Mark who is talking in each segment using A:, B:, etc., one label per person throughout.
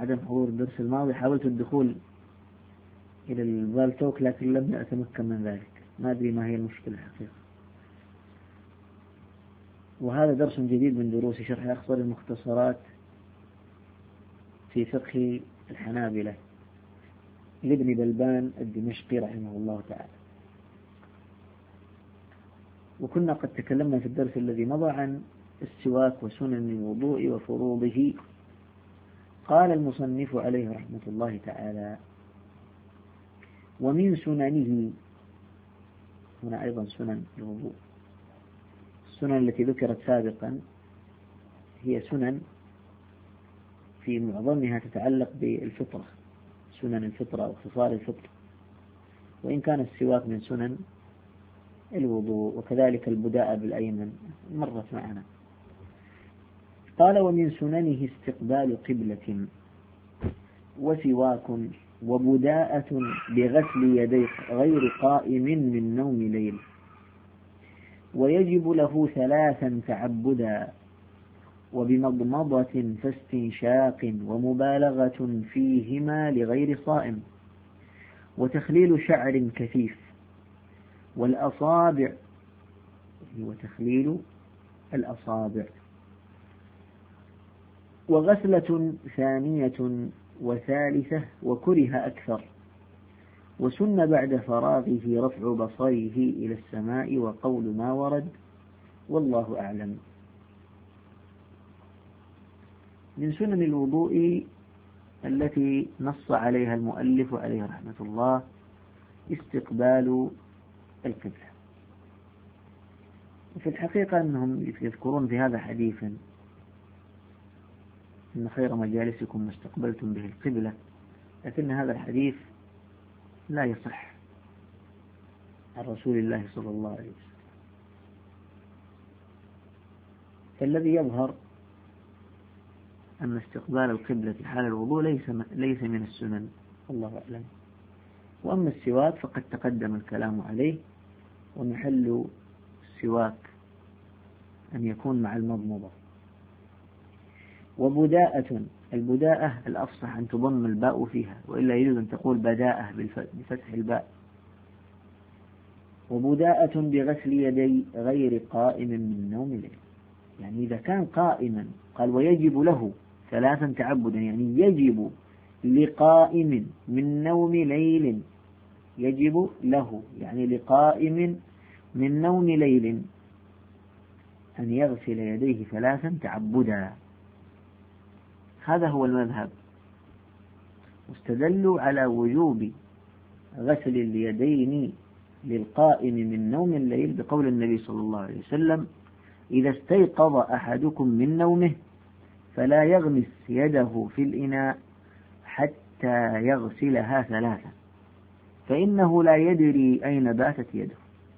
A: عدم حضور الدرس الماضي حاولت الدخول إلى البالتوك لكن لم أتمكن من ذلك، ما أدري ما هي المشكلة الحقيقة. وهذا درس جديد من دروس شرح أخصر المختصرات في فقه الحنابلة لابن بلبان الدمشقي رحمه الله تعالى. وكنا قد تكلمنا في الدرس الذي مضى عن السواك وسنن الوضوء وفروضه. قال المصنف عليه رحمة الله تعالى: ومن سننه، هنا أيضا سنن الوضوء. السنن التي ذكرت سابقا هي سنن في معظمها تتعلق بالفطرة، سنن الفطرة أو خصال الفطرة، وإن كان السواك من سنن الوضوء، وكذلك البداء بالأيمن مرت معنا. قال: ومن سننه استقبال قبلة وسواك وبداءة بغسل يديه غير قائم من نوم ليل، ويجب له 3 تعبدا، وبمضمضة فاستنشاق ومبالغة فيهما لغير صائم، وتخليل شعر كثيف والأصابع، وتخليل الأصابع، وغسلة ثانية وثالثة وكره أكثر، وسن بعد فراغه رفع بصره إلى السماء وقول ما ورد، والله أعلم. من سنن الوضوء التي نص عليها المؤلف عليه رحمة الله استقبال القبلة. وفي الحقيقة أنهم يذكرون في هذا حديثا: إن خير مجالسكم ما استقبلتم به القبلة، لكن هذا الحديث لا يصح عن رسول الله صلى الله عليه وسلم. فالذي يظهر أن استقبال القبلة في حال الوضوء ليس من السنن، الله أعلم. وأما السواك فقد تقدم الكلام عليه، ومحل السواك أن يكون مع المضمضة. وبداءة، البداءة الأفصح أن تضم الباء فيها، وإلا يجوز أن تقول بداءة بفتح الباء. وبداءة بغسل يدي غير قائم من نوم ليل، يعني إذا كان قائما قال ويجب له 3 تعبدا، يعني يجب لقائم من نوم ليل، يجب له يعني لقائم من نوم ليل أن يغسل يديه 3 تعبدا. هذا هو المذهب، واستدلوا على وجوب غسل اليدين للقائم من نوم الليل بقول النبي صلى الله عليه وسلم: إذا استيقظ أحدكم من نومه فلا يغمس يده في الإناء حتى يغسلها 3، فإنه لا يدري أين باتت يده.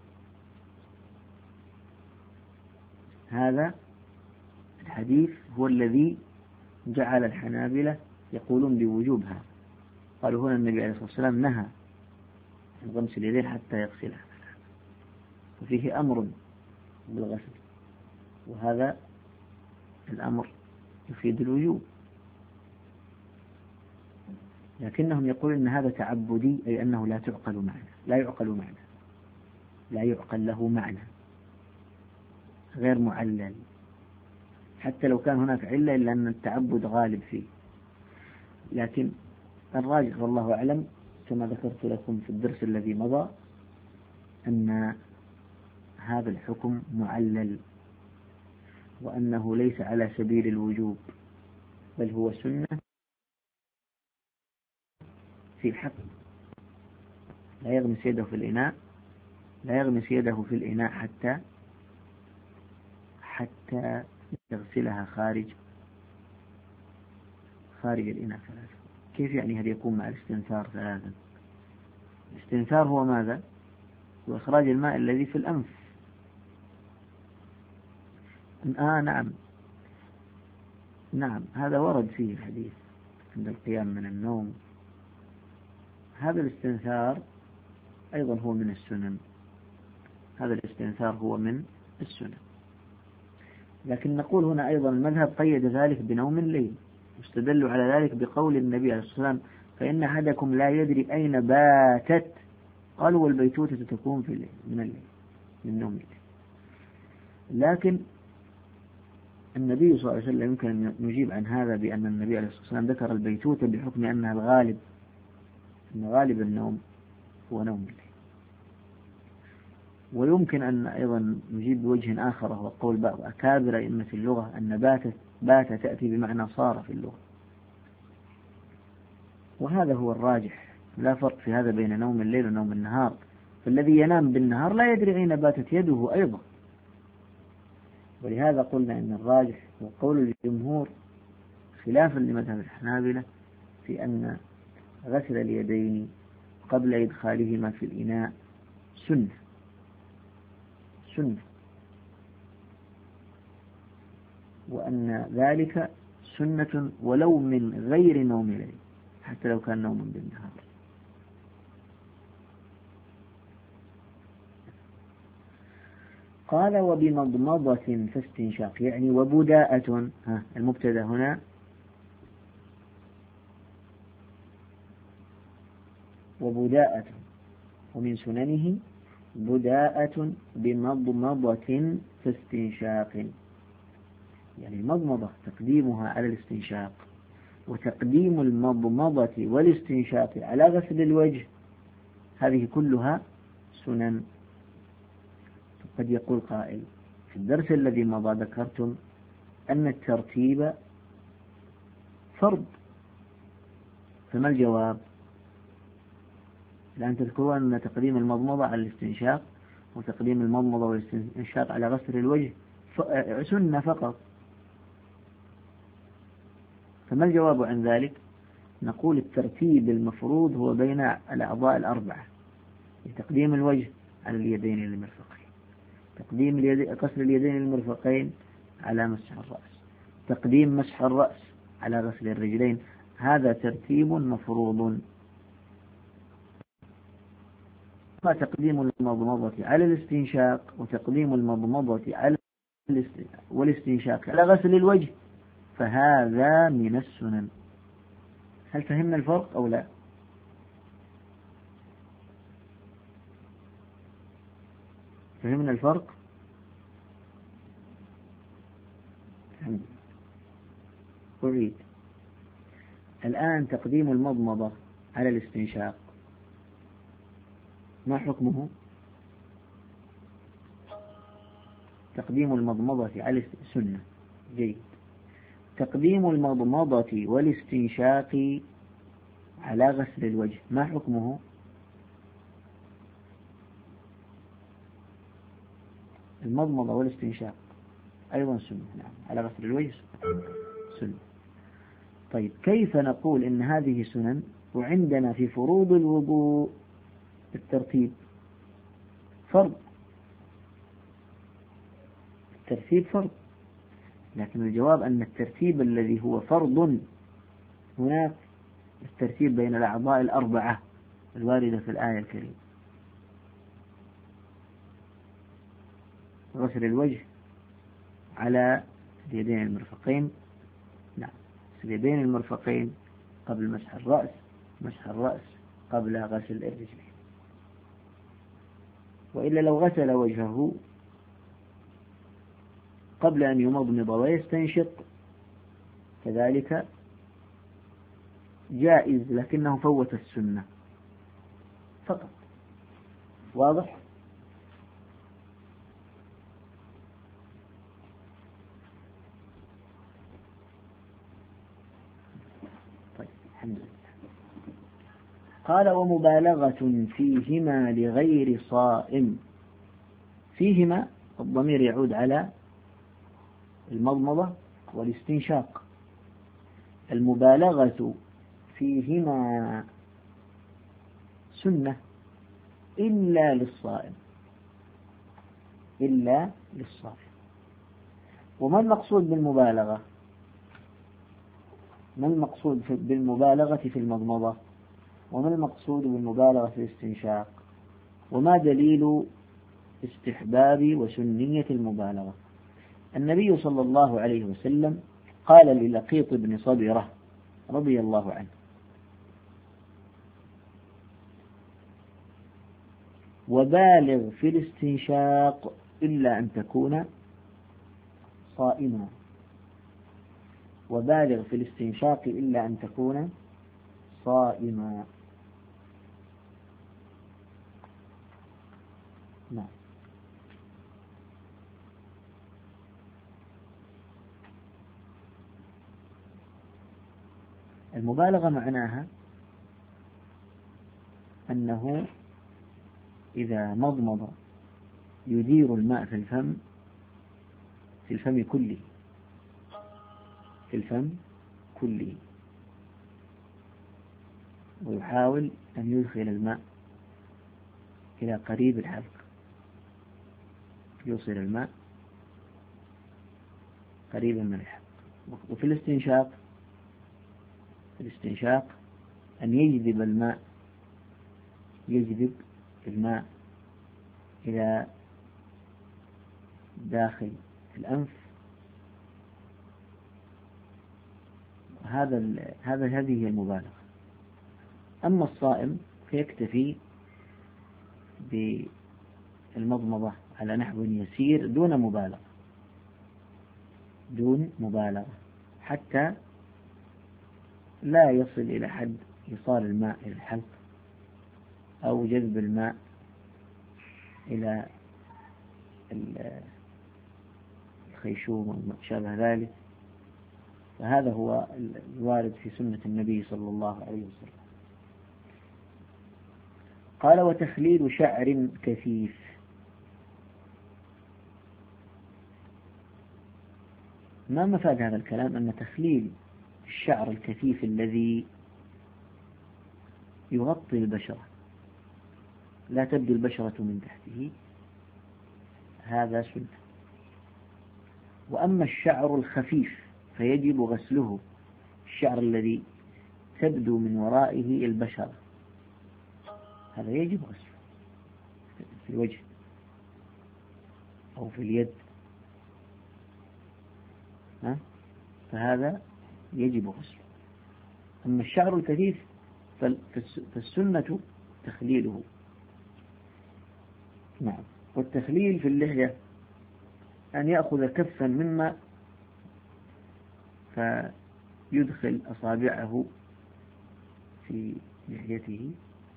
A: هذا الحديث هو الذي جعل الحنابلة يقولون بوجوبها. قالوا هنا النبي عليه الصلاة والسلام نهى عن غمس اليدين حتى يغسلها، ففيه أمر بالغسل، وهذا الأمر يفيد الوجوب. لكنهم يقولون أن هذا تعبدي، أي أنه لا تعقل معنى، لا يعقل له معنى، غير معلل، حتى لو كان هناك علة إلا أن التعبد غالب فيه. لكن الراجح والله أعلم كما ذكرت لكم في الدرس الذي مضى أن هذا الحكم معلل، وأنه ليس على سبيل الوجوب، بل هو سنة في حق. لا يغمس يده في الإناء، لا يغمس يده في الإناء حتى يغسلها خارج الإناء 3. كيف يعني هل يكون مع الاستنثار 3؟ الاستنثار هو ماذا؟ هو إخراج الماء الذي في الأنف. نعم هذا ورد فيه الحديث عند القيام من النوم. هذا الاستنثار أيضا هو من السنن، لكن نقول هنا أيضا المذهب قيد ذلك بنوم الليل، واستدلوا على ذلك بقول النبي عليه الصلاة والسلام فإن أحدكم لا يدري أين باتت، قالوا والبيتوتة تكون في الليل من الليل من نوم الليل. لكن النبي صلى الله عليه وسلم يمكن أن نجيب عن هذا بأن النبي عليه الصلاة والسلام ذكر البيتوتة بحكم أنها الغالب، أن غالب النوم هو نوم الليل. ويمكن أن أيضا نجيب بوجه آخر وهو قول بعض أكابر أئمة اللغة أن بات تأتي بمعنى صار في اللغة، وهذا هو الراجح، لا فرق في هذا بين نوم الليل ونوم النهار، فالذي ينام بالنهار لا يدري أين باتت يده أيضا. ولهذا قلنا أن الراجح وقول الجمهور خلافا لمذهب الحنابلة في أن غسل اليدين قبل إدخالهما في الإناء سنة، وأن ذلك سنة ولو من غير نوم الليل حتى لو كان نوم بالنهار. قال وبمضمضة فاستنشاق، يعني وبداءة، المبتدأ هنا وبداءة، ومن سننه بداءة بمضمضة فاستنشاق، يعني المضمضة تقديمها على الاستنشاق، وتقديم المضمضة والاستنشاق على غسل الوجه، هذه كلها سنن. قد يقول قائل في الدرس الذي مضى ذكرتم أن الترتيب فرض، فما الجواب؟ الآن تذكرون أن تقديم المضمضة على الاستنشاق وتقديم المضمضة والاستنشاق على غسل الوجه سنة فقط، فما الجواب عن ذلك؟ نقول الترتيب المفروض هو بين الأعضاء الأربعة، تقديم الوجه على اليدين المرفقين، تقديم غسل اليدين المرفقين على مسح الرأس، تقديم مسح الرأس على غسل الرجلين، هذا ترتيب مفروض. تقديم المضمضة على الاستنشاق وتقديم المضمضة على والاستنشاق على غسل الوجه فهذا من السنن. هل فهمنا الفرق أو لا؟ فهمنا الفرق؟ أريد الآن تقديم المضمضة على الاستنشاق ما حكمه؟ تقديم المضمضة على السنة، جيد. تقديم المضمضة والاستنشاق على غسل الوجه ما حكمه؟ المضمضة والاستنشاق أيضا سنة، نعم، على غسل الوجه سنة. طيب كيف نقول إن هذه سنن وعندنا في فروض الوضوء الترتيب فرض؟ الترتيب فرض، لكن الجواب أن الترتيب الذي هو فرض هناك الترتيب بين الأعضاء الأربعة الواردة في الآية الكريمة، غسل الوجه على اليدين المرفقين، نعم، اليدين المرفقين قبل مسح الرأس، مسح الرأس قبل غسل الرجلين. وإلا لو غسل وجهه قبل أن يمضمض ويستنشق كذلك جائز، لكنه فوت السنة فقط. واضح؟ طيب الحمد لله. قال ومبالغة فيهما لغير صائم، فيهما الضمير يعود على المضمضة والاستنشاق، المبالغة فيهما سنة إلا للصائم، إلا للصائم. وما المقصود بالمبالغة؟ ما المقصود بالمبالغة في المضمضة؟ وما المقصود بالمبالغة في الاستنشاق؟ وما دليل استحباب وسنية المبالغة؟ النبي صلى الله عليه وسلم قال للقيط بن صبرة رضي الله عنه: وبالغ في الاستنشاق إلا أن تكون صائما. وبالغ في الاستنشاق إلا أن تكون صائما. نعم. المبالغة معناها أنه إذا مضمض يدير الماء في الفم، في الفم كله، في الفم كله، ويحاول أن يدخل الماء إلى قريب الحلق، يوصل الماء قريبا من الحلق. وفي الاستنشاق أن يجذب الماء إلى داخل الأنف. هذه هي المبالغة. أما الصائم فيكتفي بالمضمضة على نحو يسير دون مبالغة حتى لا يصل إلى حد إيصال الماء إلى الحلق أو جذب الماء إلى الخيشوم وما شابه ذلك. فهذا هو الوارد في سنة النبي صلى الله عليه وسلم. قال: وتخليل شعر كثيف. ما مفاد هذا الكلام؟ أن تخليل الشعر الكثيف الذي يغطي البشرة، لا تبدو البشرة من تحته، هذا سنة. وأما الشعر الخفيف فيجب غسله، الشعر الذي تبدو من ورائه البشرة هذا يجب غسله، في الوجه أو في اليد، فهذا يجب غسله. أما الشعر الكثيف فالسنة تخليله. نعم. والتخليل في اللحية أن يأخذ كفا من ماء فيدخل أصابعه في لحيته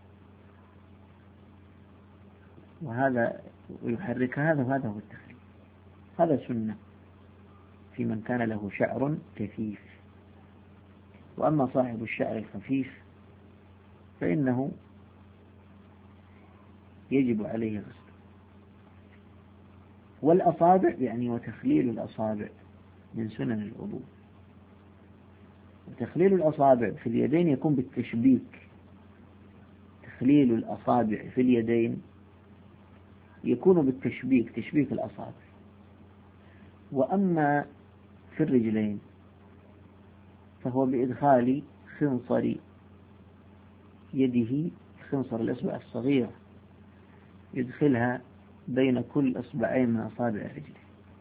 A: ويحركها، هذا هو التخليل. هذا سنة في من كان له شعر كثيف. وأما صاحب الشعر الخفيف فإنه يجب عليه غسله. والأصابع يعني وتخليل الأصابع من سنن الوضوء. وتخليل الأصابع في اليدين يكون بالتشبيك. تخليل الأصابع في اليدين يكون بالتشبيك، تشبيك الأصابع. وأما في الرجلين فهو بإدخال خنصر يده، خنصر الإصبع الصغير، يدخلها بين كل إصبعين من أصابع الرجل.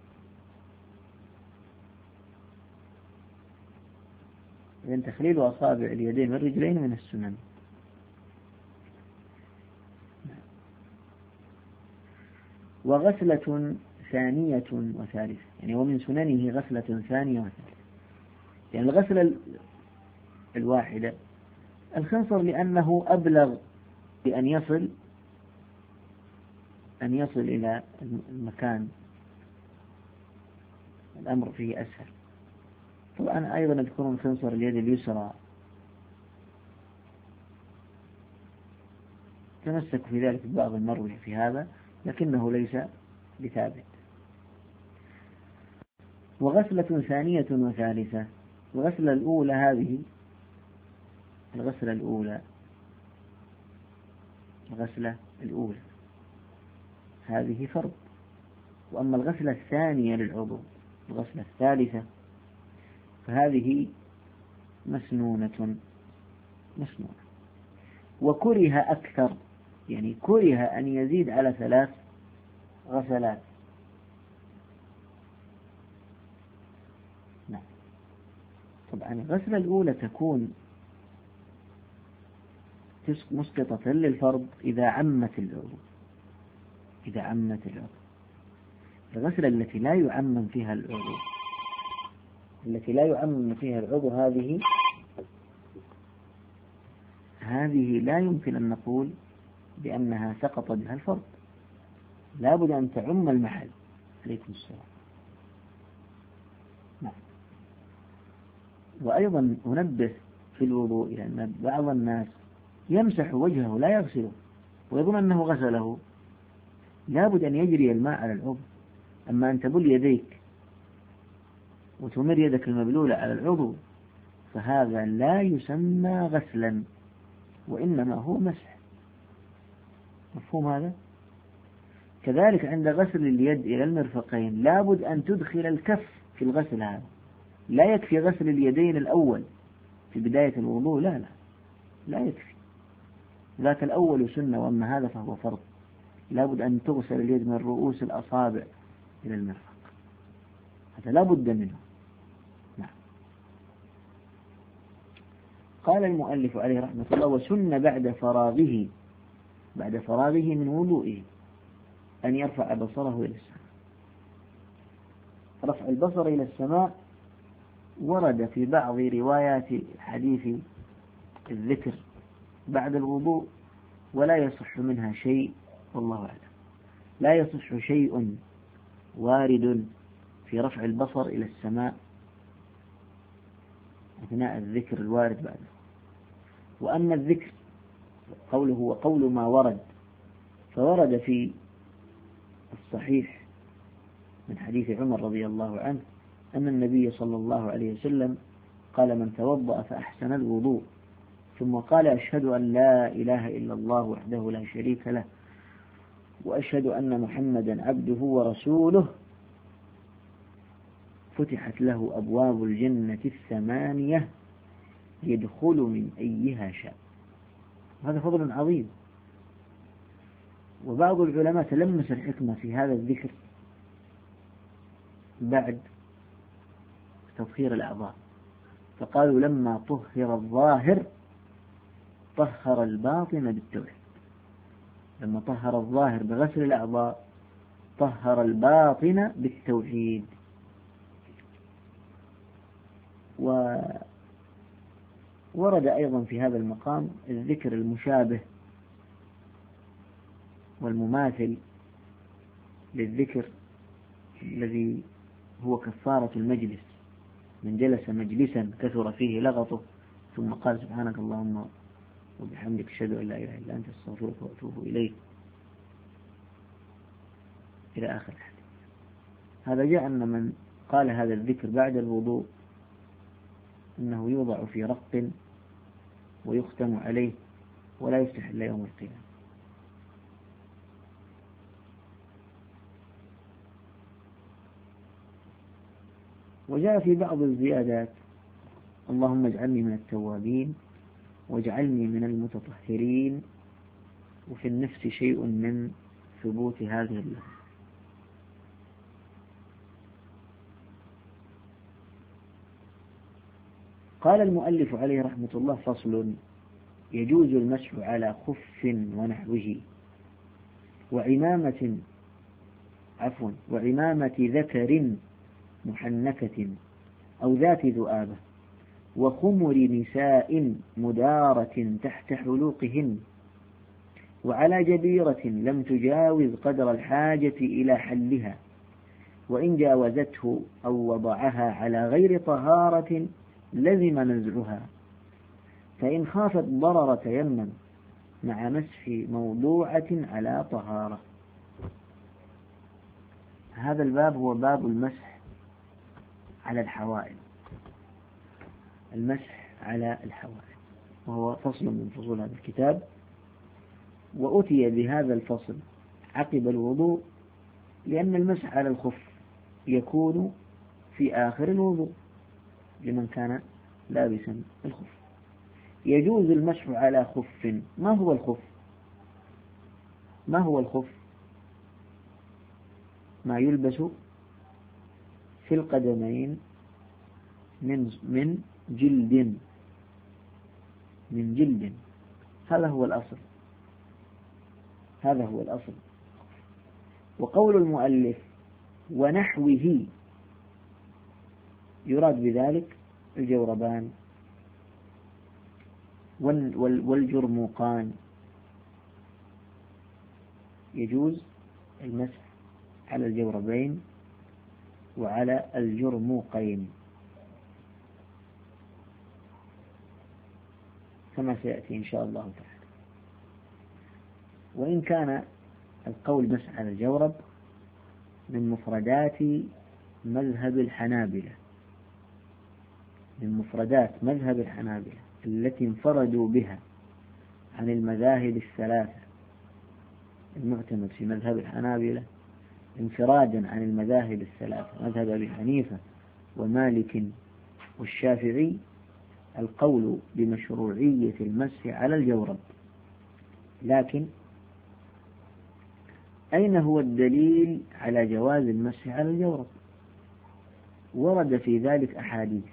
A: إذن تخليل أصابع اليدين والرجلين من السنن. وغسلة ثانية وثالثة، يعني ومن سننه غسلة ثانية وثالثة. يعني الغسلة الواحدة الخنصر لأنه أبلغ بأن يصل إلى المكان، الأمر فيه أسهل. طبعا أيضا يذكرون خنصر اليد اليسرى، تمسك في ذلك بعض المروي في هذا لكنه ليس بثابت. وغسلة ثانية وثالثة. الغسلة الأولى هذه فرض. وأما الغسلة الثانية للعضو، الغسلة الثالثة، فهذه مسنونة. وكره أكثر، يعني كره أن يزيد على 3 غسلات. نعم. طبعا الغسلة الأولى تكون مسقطة للفرض إذا عمت العضو، إذا عمت العضو. الغسلة التي لا يعمم فيها العضو، التي لا يعمم فيها العضو، هذه لا يمكن أن نقول بأنها سقط بها الفرض، لا بد أن تعم المحل. عليكم السلام. نعم. وأيضا أنبه في الوضوء إلى أن بعض الناس يمسح وجهه لا يغسله ويظن أنه غسله، لا بد أن يجري الماء على العضو. أما أن تبل يديك وتمر يدك المبلولة على العضو فهذا لا يسمى غسلا، وإنما هو مسح. مفهوم هذا؟ كذلك عند غسل اليد إلى المرفقين لا بد أن تدخل الكف في الغسل هذا، لا يكفي غسل اليدين الأول في بداية الوضوء، لا يكفي، ذاك الأول سنة، وأما هذا فهو فرض. لا بد أن تغسل اليد من رؤوس الأصابع إلى المرفق، هذا لا بد منه. نعم. قال المؤلف عليه رحمة الله: وسن بعد فراغه من وضوئه أن يرفع بصره إلى السماء. رفع البصر إلى السماء ورد في بعض روايات حديث الذكر بعد الوضوء، ولا يصح منها شيء، والله أعلم. لا يصح شيء وارد في رفع البصر إلى السماء أثناء الذكر الوارد بعده. وأما الذكر قوله وقول ما ورد، فورد في الصحيح من حديث عمر رضي الله عنه أن النبي صلى الله عليه وسلم قال: من توضأ فأحسن الوضوء ثم قال: أشهد أن لا إله إلا الله وحده لا شريك له وأشهد أن محمدا عبده ورسوله، فتحت له أبواب الجنة 8 يدخل من أيها شاء. هذا فضل عظيم. وبعض العلماء تلمس الحكمة في هذا الذكر بعد تطهير الأعضاء، فقالوا: لما طهر الظاهر طهر الباطن بالتوحيد. لما طهر الظاهر بغسل الأعضاء طهر الباطن بالتوحيد. وورد أيضا في هذا المقام الذكر المشابه والمماثل للذكر الذي هو كفارة المجلس: من جلس مجلسا كثر فيه لغطه ثم قال: سبحانك اللهم وبحمدك أشهد أن لا إله إلا أنت أستغفرك وأتوب إليك، إلى آخر الحديث. هذا جاء أن من قال هذا الذكر بعد الوضوء أنه يوضع في رق ويختم عليه ولا يفتح إلا يوم القيامة. وجاء في بعض الزيادات: اللهم اجعلني من التوابين واجعلني من المتطهرين. وفي النفس شيء من ثبوت هذه اللفظ. قال المؤلف عليه رحمة الله: فصل: يجوز المسح على خف ونحوه وعمامة ذكر محنكة أو ذات ذؤابة وخمر نساء مدارة تحت حلوقهن وعلى جبيرة لم تجاوز قدر الحاجة إلى حلها، وإن جاوزته أو وضعها على غير طهارة لزم نزعها، فإن خافت ضرر تيمم مع مسح موضوعة على طهارة. هذا الباب هو باب المسح على الحوائل، المسح على الحوائل، وهو فصل من فصول هذا الكتاب. وأتي بهذا الفصل عقب الوضوء لأن المسح على الخف يكون في آخر الوضوء لمن كان لابسا الخف. يجوز المسح على خف. ما هو الخف؟ ما هو الخف؟ ما يلبس في القدمين من جلد، من جلد، هذا هو الأصل، هذا هو الأصل. وقول المؤلف ونحوه يراد بذلك الجوربان والجرموقان، يجوز المسح على الجوربين وعلى الجرموقين كما سيأتي إن شاء الله تعالى. وإن كان القول مسح على الجورب من مفردات مذهب الحنابلة، من مفردات مذهب الحنابلة التي انفردوا بها عن المذاهب الثلاثة المعتمد في مذهب الحنابلة، انفرادا عن المذاهب الثلاثة مذهب أبي حنيفة ومالك والشافعي، القول بمشروعية المسح على الجورب. لكن أين هو الدليل على جواز المسح على الجورب؟ ورد في ذلك أحاديث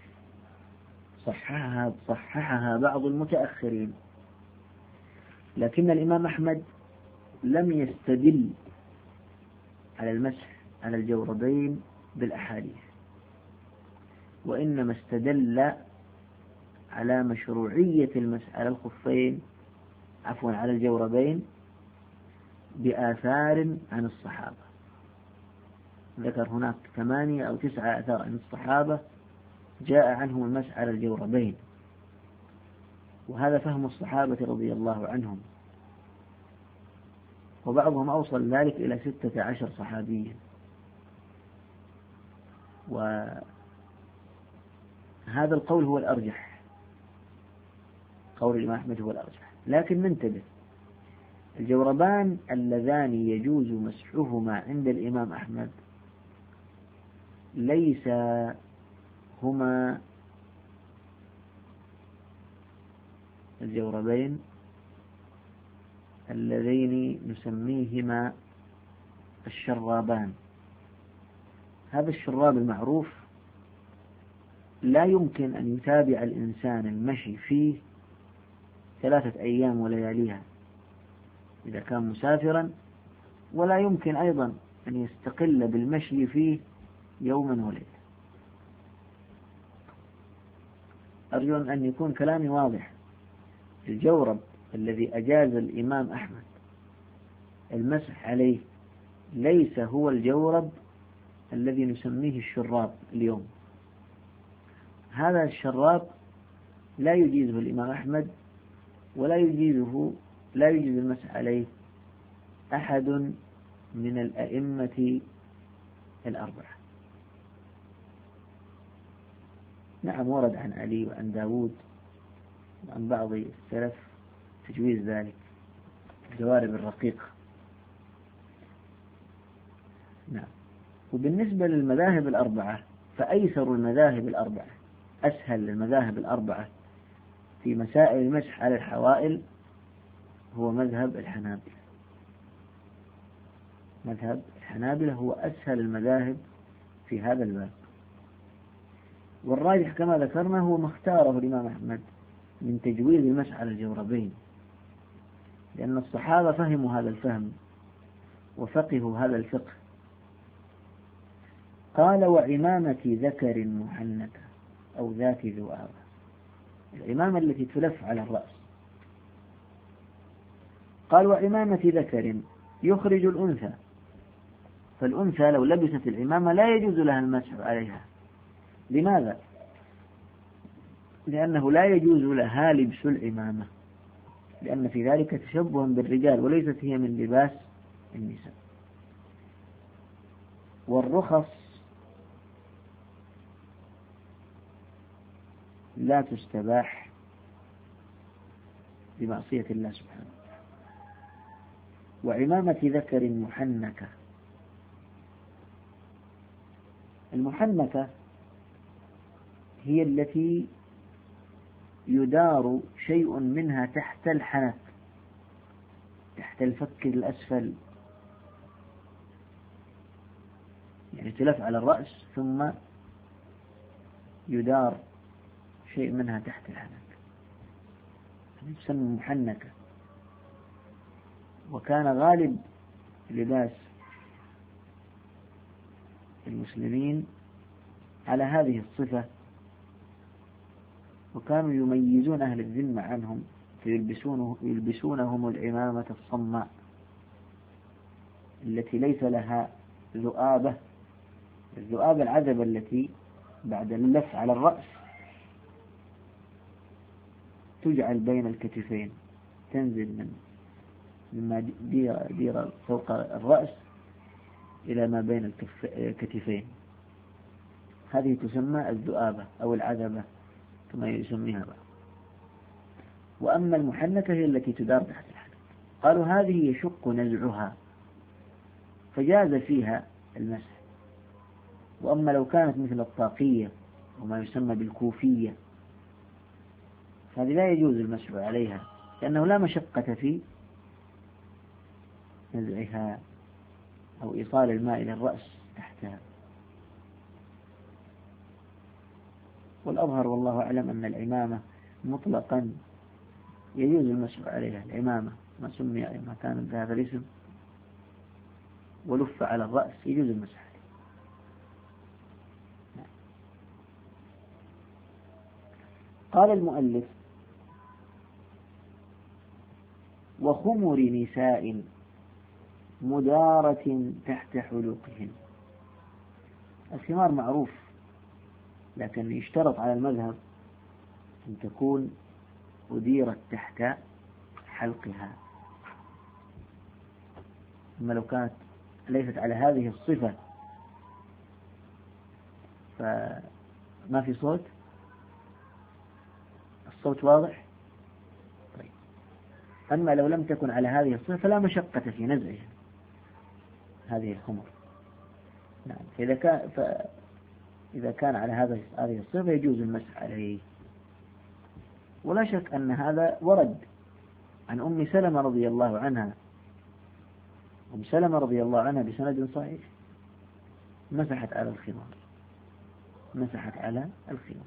A: صححها بعض المتأخرين، لكن الإمام أحمد لم يستدل على المسح على الجوربين بالأحاديث، وإنما استدل على مشروعية المسح على الخفين على الجوربين بآثار عن الصحابة. ذكر هناك 8 أو 9 آثار عن الصحابة جاء عنهم المسح على الجوربين، وهذا فهم الصحابة رضي الله عنهم، وبعضهم أوصل ذلك إلى 16 صحابيا، وهذا القول هو الأرجح، قول الإمام أحمد هو الأرجح. لكن ننتبه، الجوربان اللذان يجوز مسحهما عند الإمام أحمد ليس هما الجوربين اللذين نسميهما الشرابان. هذا الشراب المعروف لا يمكن أن يتابع الإنسان المشي فيه 3 أيام ولياليها إذا كان مسافرا، ولا يمكن أيضا أن يستقل بالمشي فيه يوما وليلة. أرجو أن يكون كلامي واضح. الجورب الذي أجاز الإمام أحمد المسح عليه ليس هو الجورب الذي نسميه الشراب اليوم. هذا الشراب لا يجيزه الإمام أحمد، ولا يجيز المسح عليه أحد من الأئمة الأربعة. نعم، ورد عن علي وعن داود وعن بعض السلف تجويز ذلك، الجوارب الرقيقة. نعم. وبالنسبة للمذاهب الأربعة فأيسر المذاهب الأربعة، أسهل المذاهب الأربعة في مسائل المسح على الحوائل هو مذهب الحنابلة. مذهب الحنابلة هو أسهل المذاهب في هذا الباب، والراجح كما ذكرنا هو ما اختاره الإمام أحمد من تجويز المسح على الجوربين، لأن الصحابة فهموا هذا الفهم وفقهوا هذا الفقه. قال وعمامة ذكر محنكة أو ذات ذؤابة، العمامة التي تلف على الرأس. قال وعمامة ذكر يخرج الأنثى، فالأنثى لو لبست العمامة لا يجوز لها المسح عليها. لماذا؟ لأنه لا يجوز لها لبس العمامة، لأن في ذلك تشبها بالرجال وليست هي من لباس النساء. والرخص لا تستباح بمعصية الله سبحانه. وعمامة ذكر محنكة، المحنكة هي التي يدار شيء منها تحت الحنك، تحت الفك الأسفل، يعني تلف على الرأس ثم يدار شيء منها تحت الحنك تسمى محنكة. وكان غالب لباس المسلمين على هذه الصفة، وكانوا يميزون أهل الذمة عنهم فيلبسونهم العمامة الصماء التي ليس لها ذؤابة. الذؤابة العذبة التي بعد اللف على الرأس تجعل بين الكتفين، تنزل مما دير فوق الرأس إلى ما بين الكتفين، هذه تسمى الذؤابة أو العذبة كما يسميها بعض. وأما المحنكة هي التي تدار تحت الحنك. قالوا هذه يشق نزعها فجاز فيها المسح. وأما لو كانت مثل الطاقية وما يسمى بالكوفية فهذه لا يجوز المسح عليها، لأنه لا مشقة في نزعها أو إيصال الماء إلى الرأس تحتها. والأظهر والله أعلم أن العمامة مطلقا يجوز المسح عليها. العمامة ما سمي ما كان بهذا الاسم ولف على الرأس يجوز المسح عليه. قال المؤلف: وخمر نساء مدارة تحت حلوقهن. الخمار معروف، لكن يشترط على المذهب أن تكون أديرت تحت حلقها. أما لو كانت ليست على هذه الصفة فما في صوت. الصوت واضح؟ طيب. أما لو لم تكن على هذه الصفة فلا مشقة في نزعها هذه الخمر. نعم. إذا كان على هذه الصفة يجوز المسح عليه. ولا شك أن هذا ورد عن أم سلمة رضي الله عنها. أم سلمة رضي الله عنها بسند صحيح مسحت على الخمار، مسحت على الخمار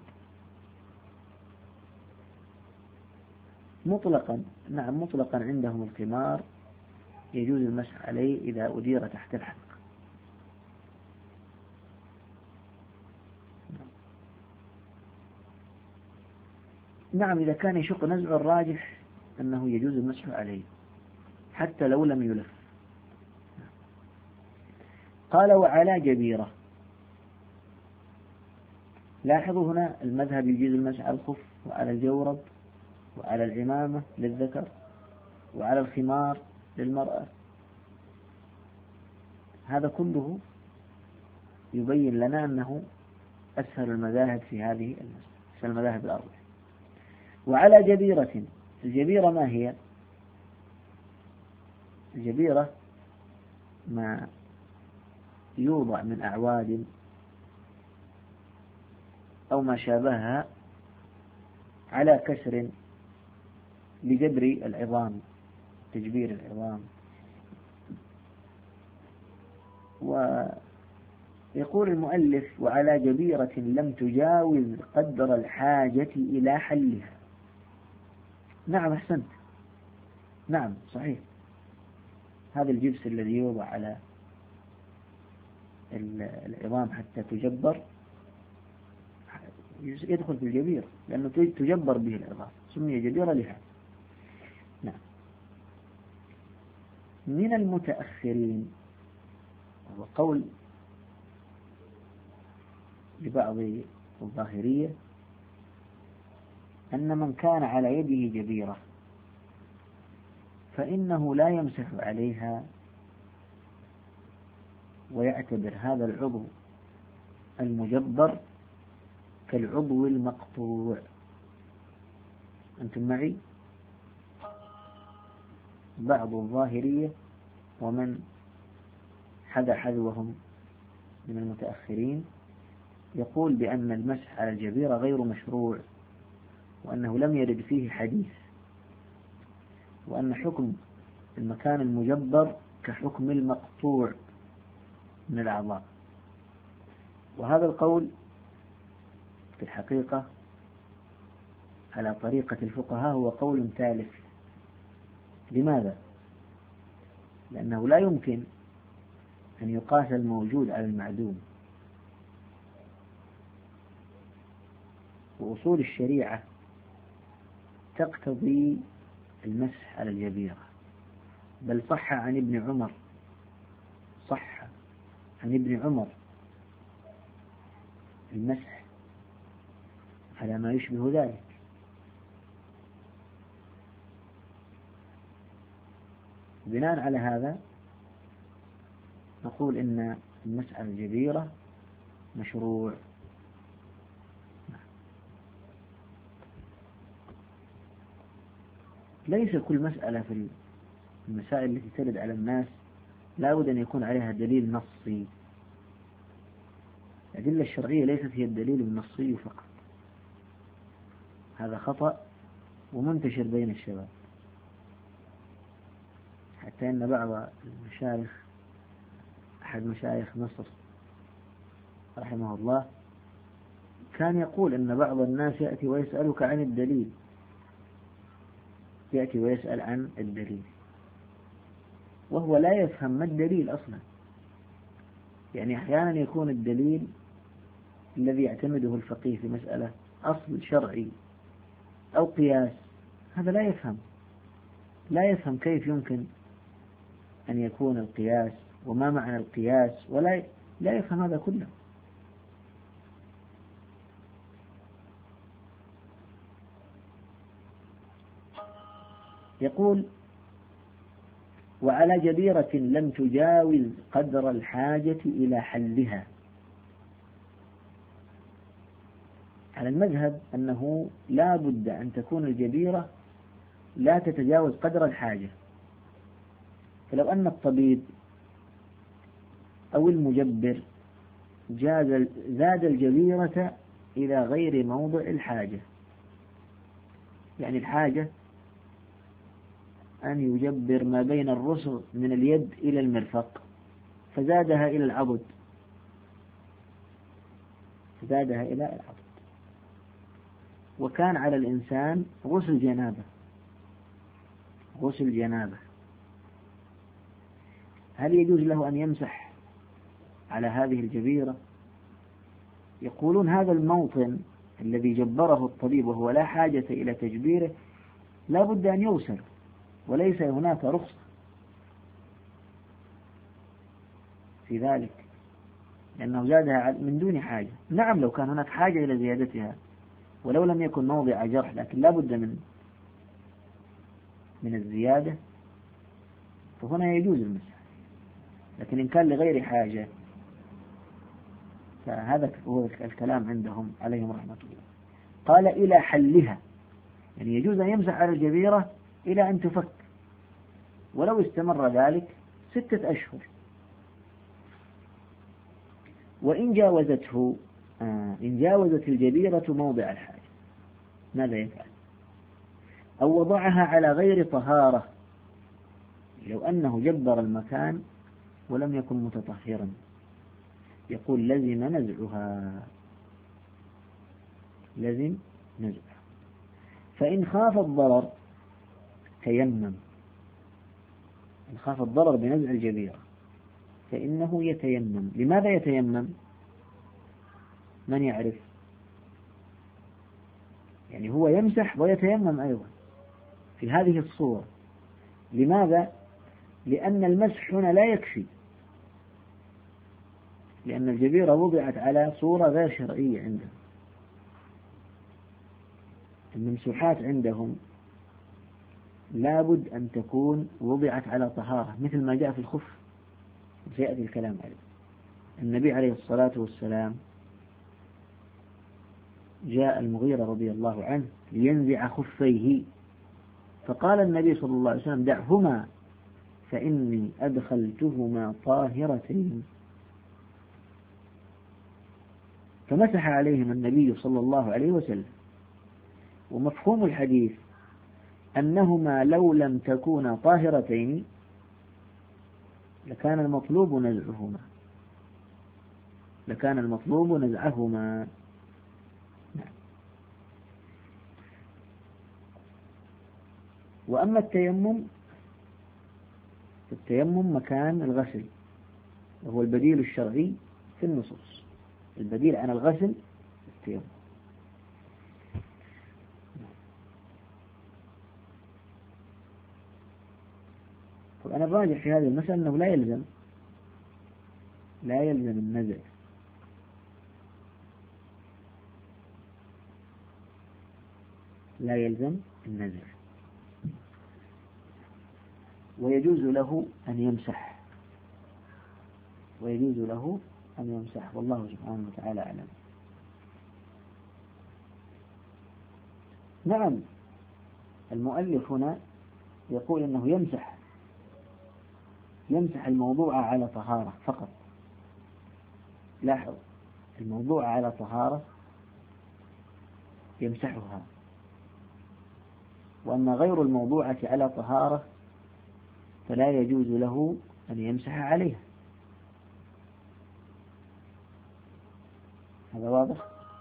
A: مطلقا. نعم مطلقا عندهم الخمار يجوز المسح عليه إذا أدير تحت الحلق. نعم إذا كان يشق نزع الراجح أنه يجوز المسح عليه حتى لو لم يلف. قال: وعلى جبيرة. لاحظوا هنا المذهب يجوز المسح على الخف وعلى الجورب وعلى العمامة للذكر وعلى الخمار للمرأة. هذا كله يبين لنا أنه أسهل المذاهب في هذه المسألة، أسهل المذاهب الأربعة. وعلى جبيرة. الجبيرة ما هي؟ الجبيرة ما يوضع من أعواد أو ما شابهها على كسر لجبر العظام، تجبير العظام. ويقول المؤلف: وعلى جبيرة لم تجاوز قدر الحاجة إلى حلها. نعم أحسنت، نعم صحيح. هذا الجبس الذي يوضع على العظام حتى تجبر يدخل في الجبير، لأنه تجبر به العظام، سمي جبيرة لها. نعم. من المتأخرين، وهو قول لبعض الظاهرية، أن من كان على يده جبيرة فإنه لا يمسح عليها ويعتبر هذا العضو المجبر كالعضو المقطوع. أنتم معي؟ بعض الظاهرية ومن حذا حذوهم من المتأخرين يقول بأن المسح على الجبيرة غير مشروع، وأنه لم يرد فيه حديث، وأن حكم المكان المجبر كحكم المقطوع من الأعضاء. وهذا القول في الحقيقة على طريقة الفقهاء هو قول ثالث. لماذا؟ لأنه لا يمكن أن يقاس الموجود على المعدوم، وأصول الشريعة تقتضي المسح على الجبيرة. بل صح عن ابن عمر المسح على ما يشبه ذلك. بناء على هذا نقول إن المسح على الجبيرة مشروع. ليس كل مسألة في المسائل التي ترد على الناس لا بد أن يكون عليها دليل نصي. الأدلة الشرعية ليست هي الدليل النصي فقط. هذا خطأ ومنتشر بين الشباب، حتى أن بعض المشايخ، أحد مشايخ مصر رحمه الله، كان يقول أن بعض الناس يأتي ويسألك عن الدليل، يأتي ويسأل عن الدليل وهو لا يفهم ما الدليل أصلا. يعني أحيانا يكون الدليل الذي يعتمده الفقيه في مسألة أصل شرعي أو قياس، هذا لا يفهم كيف يمكن أن يكون القياس وما معنى القياس، لا يفهم هذا كله. يقول: وعلى جبيرة لم تجاوز قدر الحاجة إلى حلها. على المذهب أنه لا بد أن تكون الجبيرة لا تتجاوز قدر الحاجة. فلو أن الطبيب أو المجبر زاد الجبيرة إلى غير موضع الحاجة، يعني الحاجة أن يجبر ما بين الرسغ من اليد إلى المرفق، فزادها إلى العضد، وكان على الإنسان غسل جنابة، هل يجوز له أن يمسح على هذه الجبيرة؟ يقولون هذا الموطن الذي جبره الطبيب وهو لا حاجة إلى تجبيره لا بد أن يغسل، وليس هناك رخصة في ذلك، لأنه زادها من دون حاجة. نعم لو كان هناك حاجة إلى زيادتها ولو لم يكن موضع جرح، لكن لا بد من الزيادة، فهنا يجوز المسح. لكن إن كان لغير حاجة فهذا هو الكلام عندهم عليهم رحمة الله. قال: إلى حلها، يعني يجوز أن يمسح على الجبيرة إلى أن تفك، ولو استمر ذلك 6 أشهر. وإن جاوزته إن جاوزت الجبيرة موضع الحاجة ماذا يفعل؟ أو وضعها على غير طهارة، لو أنه جبر المكان ولم يكن متطهرا، يقول لزم نزعها. فإن خاف الضرر تيمم، إن خاف الضرر بنزع الجبيرة فإنه يتيمم. لماذا يتيمم؟ من يعرف؟ يعني هو يمسح ويتيمم أيضا في هذه الصورة. لماذا؟ لأن المسح هنا لا يكفي، لأن الجبيرة وضعت على صورة غير شرعية عندهم. الممسوحات عندهم لابد أن تكون وضعت على طهارة، مثل ما جاء في الخف، سيأتي الكلام عليه. النبي عليه الصلاة والسلام جاء المغيرة رضي الله عنه لينزع خفيه، فقال النبي صلى الله عليه وسلم: دعهما فإني أدخلتهما طاهرتين. فمسح عليهما النبي صلى الله عليه وسلم. ومفهوم الحديث أنهما لو لم تكونا طاهرتين لكان المطلوب نزعهما. وأما التيمم، التيمم مكان الغسل، وهو البديل الشرعي في النصوص. البديل عن الغسل التيمم. طب أنا الراجح في هذه المسألة أنه لا يلزم النزع. لا يلزم النزع، ويجوز له أن يمسح، ويجوز له أن يمسح، والله سبحانه وتعالى أعلم. نعم، المؤلف هنا يقول أنه يمسح الموضوع على طهارة فقط. لاحظ، الموضوع على طهارة يمسحها، وأما غير الموضوعة على طهارة فلا يجوز له أن يمسح عليها. هذا واضح؟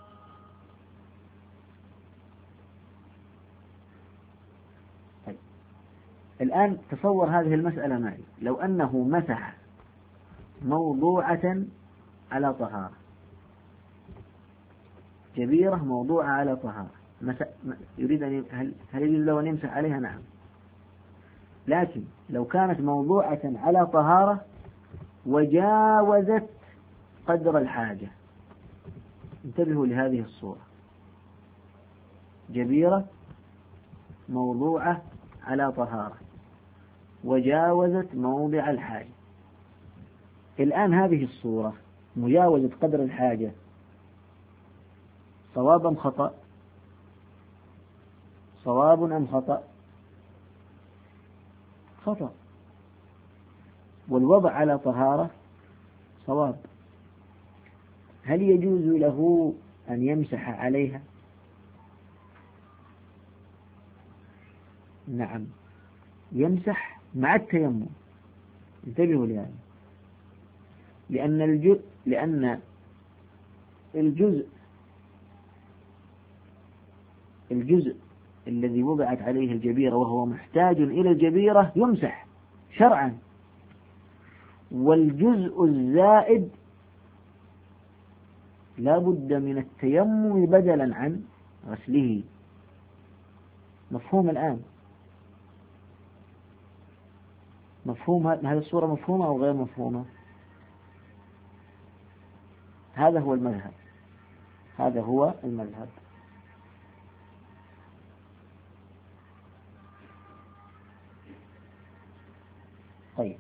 A: طيب. الآن تصور هذه المسألة معي، لو أنه مسح موضوعة على طهارة، جبيرة موضوعة على طهارة، يريد هل يجوز له أن يمسح عليها؟ نعم. لكن لو كانت موضوعة على طهارة وجاوزت قدر الحاجة، انتبهوا لهذه الصورة، جبيرة موضوعة على طهارة وجاوزت موضع الحاجة. الآن هذه الصورة مجاوزة قدر الحاجة صواب أم خطأ؟ صواب أم خطأ؟ خطأ. والوضع على طهارة صواب. هل يجوز له أن يمسح عليها؟ نعم، يمسح مع التيمم. انتبهوا لهذا، لأن الجزء الذي وضعت عليه الجبيرة وهو محتاج إلى الجبيرة يمسح شرعا، والجزء الزائد لا بد من التيمم بدلا عن غسله. مفهوم الآن؟ مفهوم هذه الصورة؟ مفهومة أو غير مفهومة؟ هذا هو المذهب، هذا هو المذهب. طيب،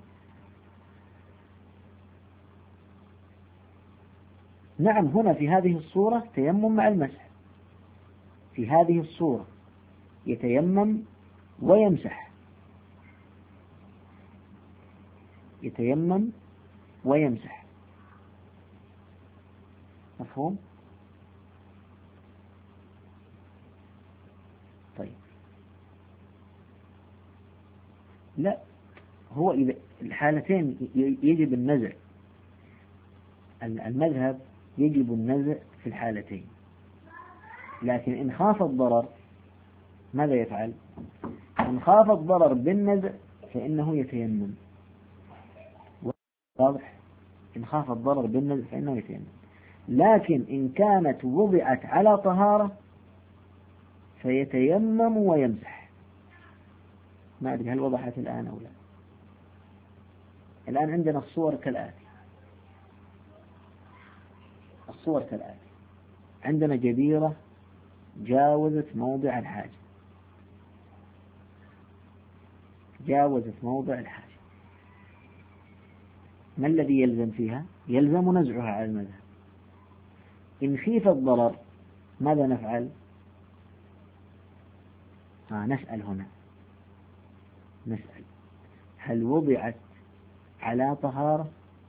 A: نعم، هنا في هذه الصورة تيمم مع المسح. في هذه الصورة يتيمم ويمسح، يتيمم ويمسح. مفهوم؟ طيب، لا، هو إذا الحالتين يجب النزع. المذهب يجب النزع في الحالتين، لكن إن خاف الضرر ماذا يفعل؟ إن خاف الضرر بالنزع فإنه يتيمم. واضح؟ إن خاف الضرر بالنزع فإنه يتيمم. لكن إن كانت وضعت على طهارة فيتيمم ويمسح. ما أدري هل وضحت الآن أو لا. الآن عندنا الصور كالآتي. الصور كالآتي: عندنا جبيرة جاوزت موضع الحاجة، جاوزت موضع الحاجة، ما الذي يلزم فيها؟ يلزم نزعها على المذهب. إن خيف الضرر ماذا نفعل؟ نسأل هنا، نسأل هل وضعت على طهارة؟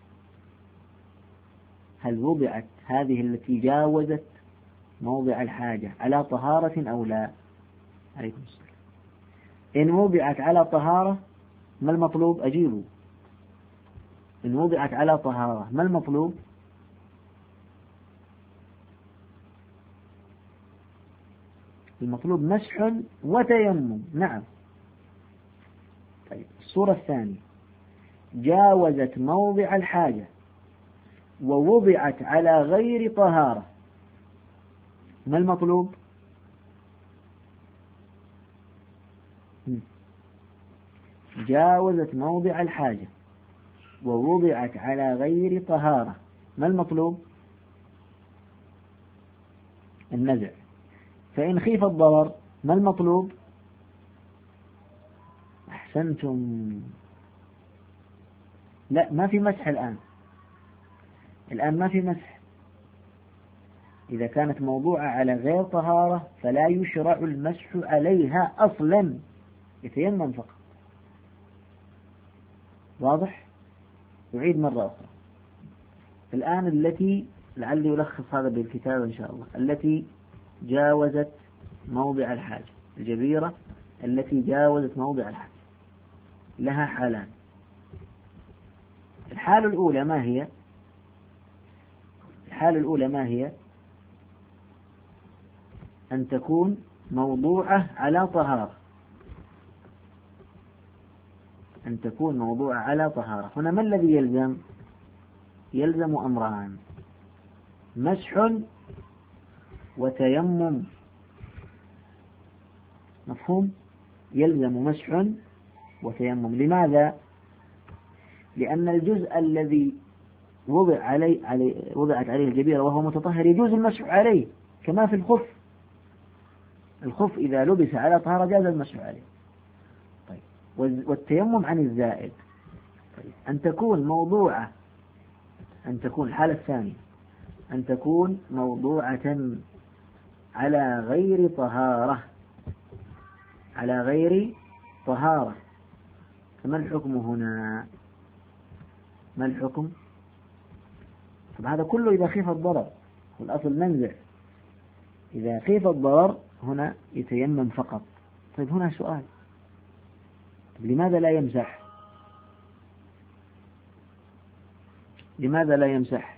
A: هل وضعت هذه التي جاوزت موضع الحاجة على طهارة أو لا؟ عليكم السلام. إن وضعت على طهارة ما المطلوب؟ أجيبوا. إن وضعت على طهارة ما المطلوب؟ المطلوب مسح وتيمم. نعم، طيب الصورة الثانية جاوزت موضع الحاجة ووضعت على غير طهارة، ما المطلوب؟ جاوزت موضع الحاجة ووضعت على غير طهارة، ما المطلوب؟ النزع. فإن خيف الضرر ما المطلوب؟ أحسنتم. لا، ما في مسح الآن ما في مسح. إذا كانت موضوعة على غير طهارة فلا يشرع المسح عليها أصلا، يتيمم فقط. واضح؟ أعيد مرة أخرى. الآن التي لعلي ألخص هذا بالكتاب إن شاء الله، التي جاوزت موضع الحاجة، الجبيرة التي جاوزت موضع الحاجة لها حالان. الحالة الأولى ما هي؟ الحالة الأولى ما هي؟ أن تكون موضوعة على طهارة، أن تكون موضوعة على طهارة. هنا ما الذي يلزم؟ يلزم أمران: مسح وتيمم. مفهوم؟ يلزم مسح وتيمم. لماذا؟ لأن الجزء الذي وضعت عليه الجبيرة وهو متطهر يجوز المسح عليه، كما في الخف. الخف إذا لبس على طهارة جاز المسح عليه. طيب، والتيمم عن الزائد. طيب، أن تكون الحالة الثانية أن تكون موضوعة على غير طهارة، على غير طهارة. فما الحكم هنا؟ ما الحكم؟ طب هذا كله إذا خيف الضرر، والأصل منزع. إذا خيف الضرر هنا يتيمم فقط. طيب هنا سؤال: لماذا لا يمسح؟ لماذا لا يمسح؟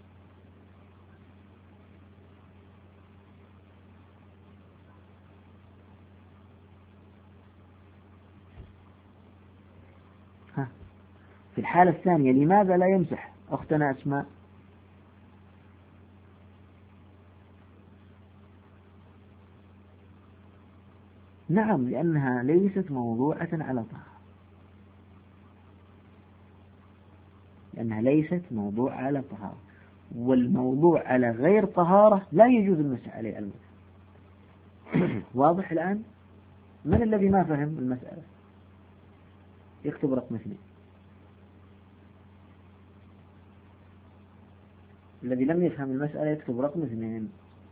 A: في الحالة الثانية لماذا لا يمسح أختنا أسماء؟ نعم، لأنها ليست موضوعة على طهارة، لأنها ليست موضوع على طهارة، والموضوع على غير طهارة لا يجوز المسح عليه المسح. واضح الآن؟ من الذي ما فهم المسألة؟ يكتب رقم 2. الذي لم يفهم المسألة يكتب رقم 2.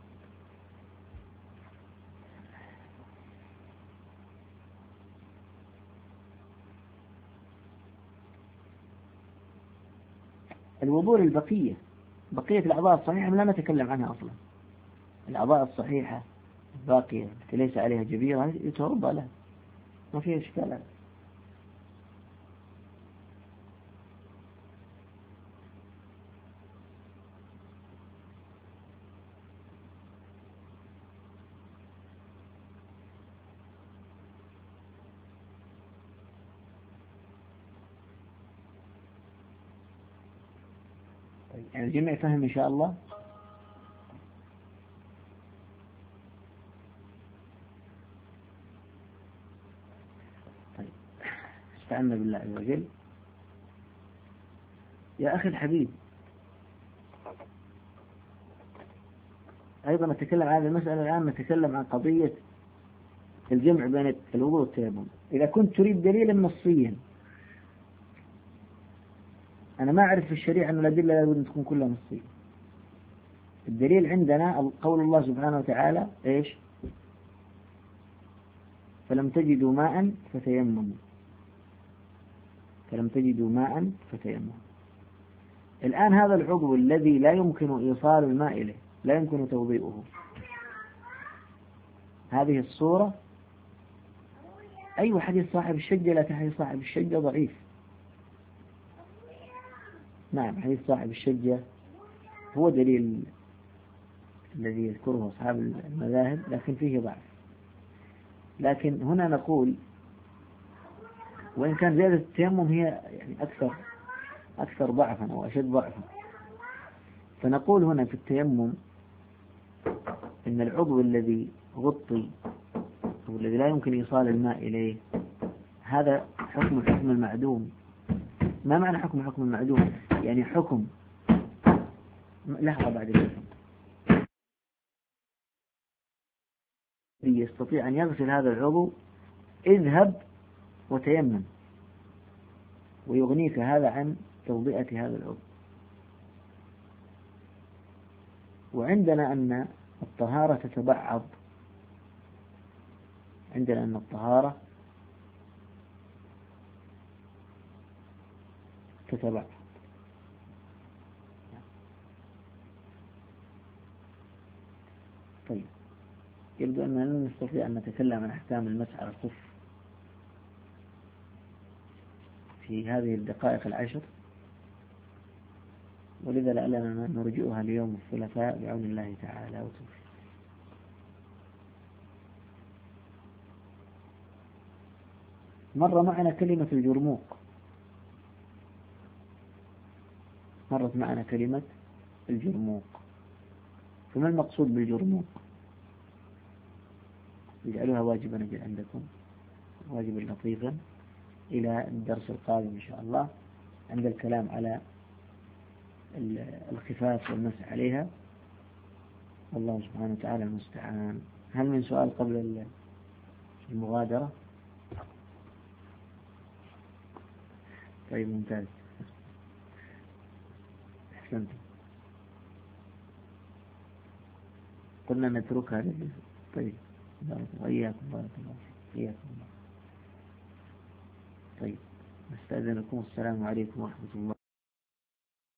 A: الوضوء بقية الأعضاء الصحيحة لا نتكلم عنها أصلا. الأعضاء الصحيحة باقية التي ليس عليها جبيرة يتوضأ لها، ما فيها إشكال. يعني الجميع فهم إن شاء الله. طيب، استعنا بالله عز وجل. يا أخي الحبيب، أيضا نتكلم عن هذه المسألة الآن. نتكلم عن قضية الجمع بين الوضوء والتيمم. إذا كنت تريد دليلا نصيا، أنا ما أعرف في الشريعة أن الأدلة لابد أن تكون كلها نصية. الدليل عندنا قول الله سبحانه وتعالى إيش؟ فلم تجدوا ماء فتيمموا. فلم تجدوا ماء فتيمموا. الآن هذا العضو الذي لا يمكن إيصال الماء إليه، لا يمكن توضيئه، هذه الصورة أي حديث صاحب الشجة، لكن حديث صاحب الشجة ضعيف. نعم، حديث صاحب الشجة هو دليل الذي يذكره أصحاب المذاهب، لكن فيه ضعف. لكن هنا نقول وإن كان زيادة التيمم هي يعني أكثر ضعفا أو أشد ضعفا. فنقول هنا في التيمم إن العضو الذي غطي أو الذي لا يمكن إيصال الماء إليه هذا حكم المعدوم. ما معنى حكم المعدوم؟ يعني حكم لحظة بعد الاسم يستطيع أن يغسل هذا العضو اذهب وتيمم، ويغنيك هذا عن توضئة هذا العضو. وعندنا أن الطهارة تتبعض، عندنا أن الطهارة تتبعض. طيب، يبدو أننا لن نستطيع أن نتكلم عن أحكام المسح على الخف في هذه الدقائق العشر، ولذا لعلنا نرجئها اليوم الثلاثاء بعون الله تعالى وتوفيقه. مر معنا كلمة الجرموق، مرت معنا كلمة الجرموق، فما المقصود بالجرموق؟ اجعلوها واجبا عندكم، واجبا لطيفا إلى الدرس القادم إن شاء الله عند الكلام على الخفاف والمسح عليها، والله سبحانه وتعالى المستعان. هل من سؤال قبل المغادرة؟ طيب ممتاز، أحسنت. قلنا نتركها طيب، بارك الله وإياكم، بارك الله إياكم. طيب، نستأذنكم، السلام عليكم ورحمة الله.